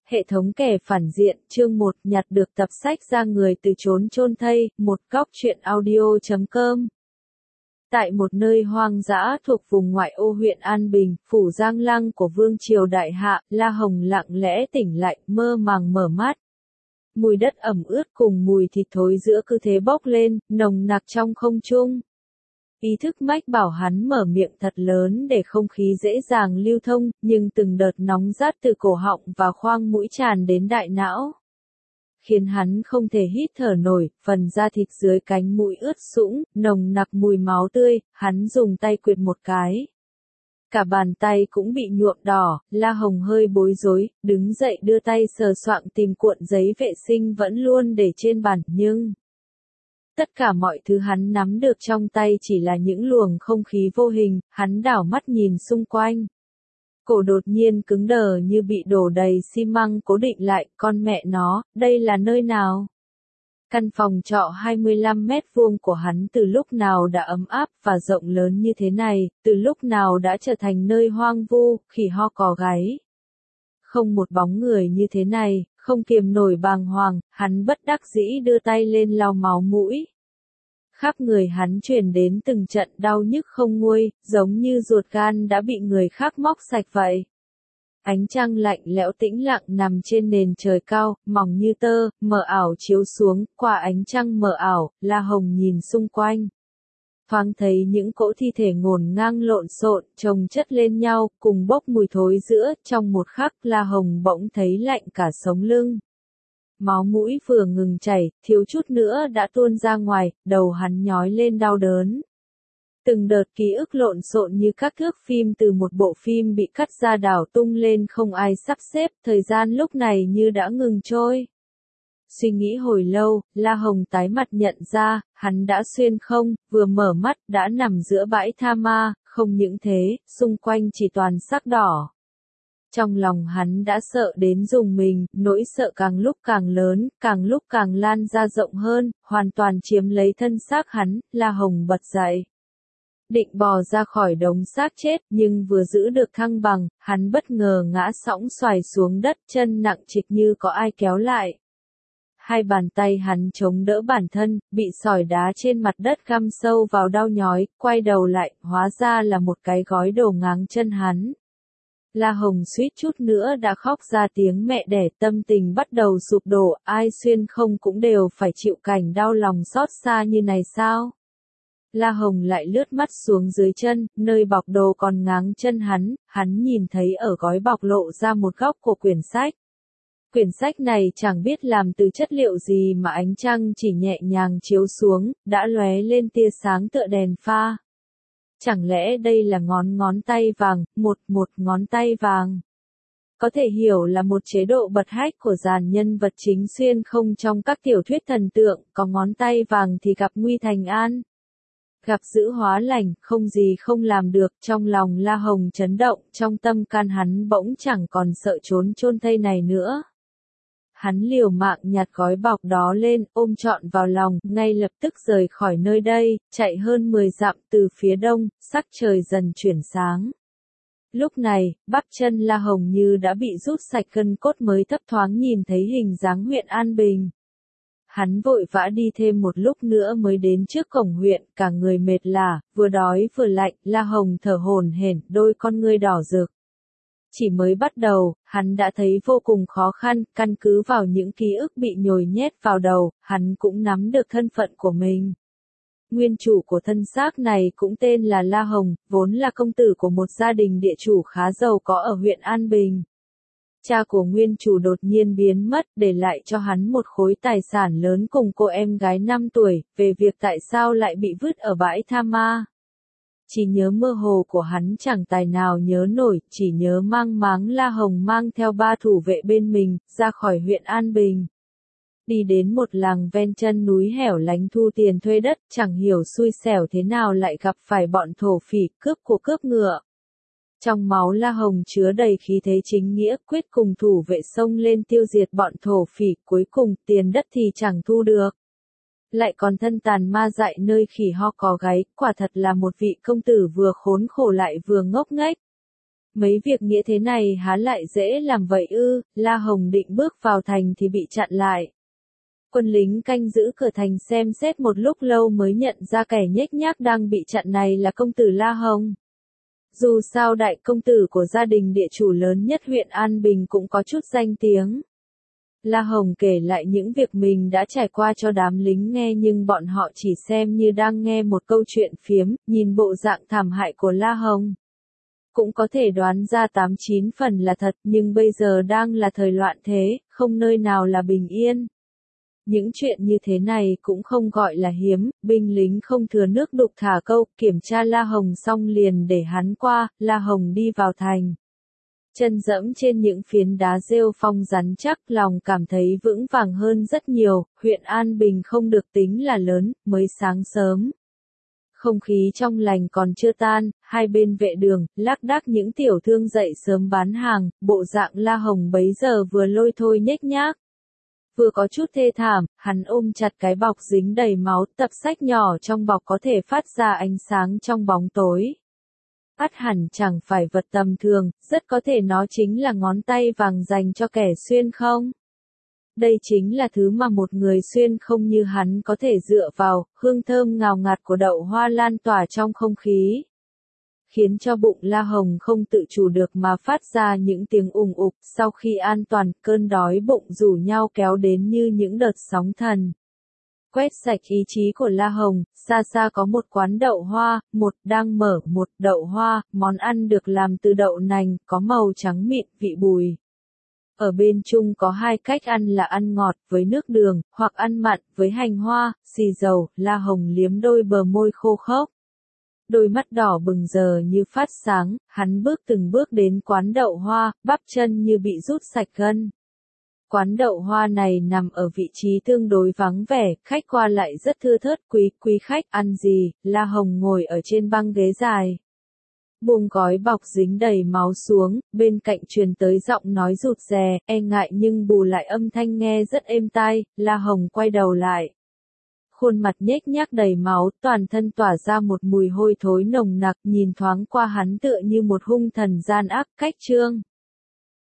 Hệ thống kẻ phản diện, chương 1, nhặt được tập sách ra người từ chốn chôn thây, một góc truyện audio.com. Tại một nơi hoang dã thuộc vùng ngoại ô huyện An Bình, phủ Giang Lăng của Vương triều Đại Hạ, La Hồng lặng lẽ tỉnh lại, mơ màng mở mắt. Mùi đất ẩm ướt cùng mùi thịt thối giữa cứ thế bốc lên, nồng nặc trong không trung. Ý thức mách bảo hắn mở miệng thật lớn để không khí dễ dàng lưu thông, nhưng từng đợt nóng rát từ cổ họng và khoang mũi tràn đến đại não, khiến hắn không thể hít thở nổi, phần da thịt dưới cánh mũi ướt sũng, nồng nặc mùi máu tươi, hắn dùng tay quệt một cái. Cả bàn tay cũng bị nhuộm đỏ, La Hồng hơi bối rối, đứng dậy đưa tay sờ soạng tìm cuộn giấy vệ sinh vẫn luôn để trên bàn, nhưng tất cả mọi thứ hắn nắm được trong tay chỉ là những luồng không khí vô hình, hắn đảo mắt nhìn xung quanh. Cổ đột nhiên cứng đờ như bị đổ đầy xi măng cố định lại, con mẹ nó, đây là nơi nào? Căn phòng trọ 25 mét vuông của hắn từ lúc nào đã ấm áp và rộng lớn như thế này, từ lúc nào đã trở thành nơi hoang vu, khỉ ho cò gáy. Không một bóng người như thế này, không kiềm nổi bàng hoàng, hắn bất đắc dĩ đưa tay lên lau máu mũi. Khắp người hắn truyền đến từng trận đau nhức không nguôi, giống như ruột gan đã bị người khác móc sạch vậy. Ánh trăng lạnh lẽo tĩnh lặng nằm trên nền trời cao, mỏng như tơ, mờ ảo chiếu xuống, qua ánh trăng mờ ảo, La Hồng nhìn xung quanh. Thoáng thấy những cỗ thi thể ngổn ngang lộn xộn, chồng chất lên nhau, cùng bốc mùi thối giữa, trong một khắc La Hồng bỗng thấy lạnh cả sống lưng. Máu mũi vừa ngừng chảy, thiếu chút nữa đã tuôn ra ngoài, đầu hắn nhói lên đau đớn. Từng đợt ký ức lộn xộn như các thước phim từ một bộ phim bị cắt ra đảo tung lên không ai sắp xếp, thời gian lúc này như đã ngừng trôi. Suy nghĩ hồi lâu, La Hồng tái mặt nhận ra, hắn đã xuyên không, vừa mở mắt, đã nằm giữa bãi tha ma, không những thế, xung quanh chỉ toàn sắc đỏ. Trong lòng hắn đã sợ đến rùng mình, nỗi sợ càng lúc càng lớn, càng lúc càng lan ra rộng hơn, hoàn toàn chiếm lấy thân xác hắn, La Hồng bật dậy. Định bò ra khỏi đống xác chết, nhưng vừa giữ được thăng bằng, hắn bất ngờ ngã sõng xoài xuống đất, chân nặng trịch như có ai kéo lại. Hai bàn tay hắn chống đỡ bản thân, bị sỏi đá trên mặt đất găm sâu vào đau nhói, quay đầu lại, hóa ra là một cái gói đồ ngáng chân hắn. La Hồng suýt chút nữa đã khóc ra tiếng mẹ đẻ, tâm tình bắt đầu sụp đổ, ai xuyên không cũng đều phải chịu cảnh đau lòng xót xa như này sao? La Hồng lại lướt mắt xuống dưới chân, nơi bọc đồ còn ngáng chân hắn nhìn thấy ở gói bọc lộ ra một góc của quyển sách. Quyển sách này chẳng biết làm từ chất liệu gì mà ánh trăng chỉ nhẹ nhàng chiếu xuống, đã lóe lên tia sáng tựa đèn pha. Chẳng lẽ đây là ngón tay vàng, một ngón tay vàng? Có thể hiểu là một chế độ bật hách của dàn nhân vật chính xuyên không trong các tiểu thuyết thần tượng, có ngón tay vàng thì gặp nguy thành an. Gặp dữ hóa lành, không gì không làm được, trong lòng La Hồng chấn động, trong tâm can hắn bỗng chẳng còn sợ trốn chôn thây này nữa. Hắn liều mạng nhặt gói bọc đó lên, ôm trọn vào lòng, ngay lập tức rời khỏi nơi đây, chạy hơn 10 dặm từ phía đông, sắc trời dần chuyển sáng. Lúc này, bắp chân La Hồng như đã bị rút sạch gân cốt mới thấp thoáng nhìn thấy hình dáng huyện An Bình. Hắn vội vã đi thêm một lúc nữa mới đến trước cổng huyện, cả người mệt lả, vừa đói vừa lạnh, La Hồng thở hổn hển, đôi con ngươi đỏ rực. Chỉ mới bắt đầu, hắn đã thấy vô cùng khó khăn, căn cứ vào những ký ức bị nhồi nhét vào đầu, hắn cũng nắm được thân phận của mình. Nguyên chủ của thân xác này cũng tên là La Hồng, vốn là công tử của một gia đình địa chủ khá giàu có ở huyện An Bình. Cha của nguyên chủ đột nhiên biến mất, để lại cho hắn một khối tài sản lớn cùng cô em gái 5 tuổi, về việc tại sao lại bị vứt ở bãi tha ma. Chỉ nhớ mơ hồ của hắn chẳng tài nào nhớ nổi, chỉ nhớ mang máng La Hồng mang theo 3 thủ vệ bên mình, ra khỏi huyện An Bình. Đi đến một làng ven chân núi hẻo lánh thu tiền thuê đất, chẳng hiểu xui xẻo thế nào lại gặp phải bọn thổ phỉ, cướp của cướp ngựa. Trong máu La Hồng chứa đầy khí thế chính nghĩa, quyết cùng thủ vệ xông lên tiêu diệt bọn thổ phỉ, cuối cùng tiền đất thì chẳng thu được. Lại còn thân tàn ma dại nơi khỉ ho cò gáy, quả thật là một vị công tử vừa khốn khổ lại vừa ngốc nghếch. Mấy việc nghĩa thế này há lại dễ làm vậy ư? La Hồng định bước vào thành thì bị chặn lại. Quân lính canh giữ cửa thành xem xét một lúc lâu mới nhận ra kẻ nhếch nhác đang bị chặn này là công tử La Hồng. Dù sao đại công tử của gia đình địa chủ lớn nhất huyện An Bình cũng có chút danh tiếng. La Hồng kể lại những việc mình đã trải qua cho đám lính nghe nhưng bọn họ chỉ xem như đang nghe một câu chuyện phiếm, nhìn bộ dạng thảm hại của La Hồng. Cũng có thể đoán ra 89 phần là thật nhưng bây giờ đang là thời loạn thế, không nơi nào là bình yên. Những chuyện như thế này cũng không gọi là hiếm, binh lính không thừa nước đục thả câu, kiểm tra La Hồng xong liền để hắn qua, La Hồng đi vào thành. Chân dẫm trên những phiến đá rêu phong rắn chắc, lòng cảm thấy vững vàng hơn rất nhiều, huyện An Bình không được tính là lớn, mới sáng sớm. Không khí trong lành còn chưa tan, hai bên vệ đường, lác đác những tiểu thương dậy sớm bán hàng, bộ dạng La Hồng bấy giờ vừa lôi thôi nhếch nhác. Vừa có chút thê thảm, hắn ôm chặt cái bọc dính đầy máu, tập sách nhỏ trong bọc có thể phát ra ánh sáng trong bóng tối. Ắt hẳn chẳng phải vật tầm thường, rất có thể nó chính là ngón tay vàng dành cho kẻ xuyên không? Đây chính là thứ mà một người xuyên không như hắn có thể dựa vào, hương thơm ngào ngạt của đậu hoa lan tỏa trong không khí. Khiến cho bụng La Hồng không tự chủ được mà phát ra những tiếng ùng ục, sau khi an toàn, cơn đói bụng rủ nhau kéo đến như những đợt sóng thần. Quét sạch ý chí của La Hồng, xa xa có một quán đậu hoa, đang mở một đậu hoa, món ăn được làm từ đậu nành, có màu trắng mịn, vị bùi. Ở bên chung có hai cách ăn là ăn ngọt với nước đường, hoặc ăn mặn với hành hoa, xì dầu. La Hồng liếm đôi bờ môi khô khốc. Đôi mắt đỏ bừng giờ như phát sáng, hắn bước từng bước đến quán đậu hoa, bắp chân như bị rút sạch gân. Quán đậu hoa này nằm ở vị trí tương đối vắng vẻ, khách qua lại rất thưa thớt. Quý khách ăn gì? La Hồng ngồi ở trên băng ghế dài. Buông gói bọc dính đầy máu xuống, bên cạnh truyền tới giọng nói rụt rè, e ngại nhưng bù lại âm thanh nghe rất êm tai. La Hồng quay đầu lại. Khuôn mặt nhếch nhác đầy máu, toàn thân tỏa ra một mùi hôi thối nồng nặc, nhìn thoáng qua hắn tựa như một hung thần gian ác. Cách trương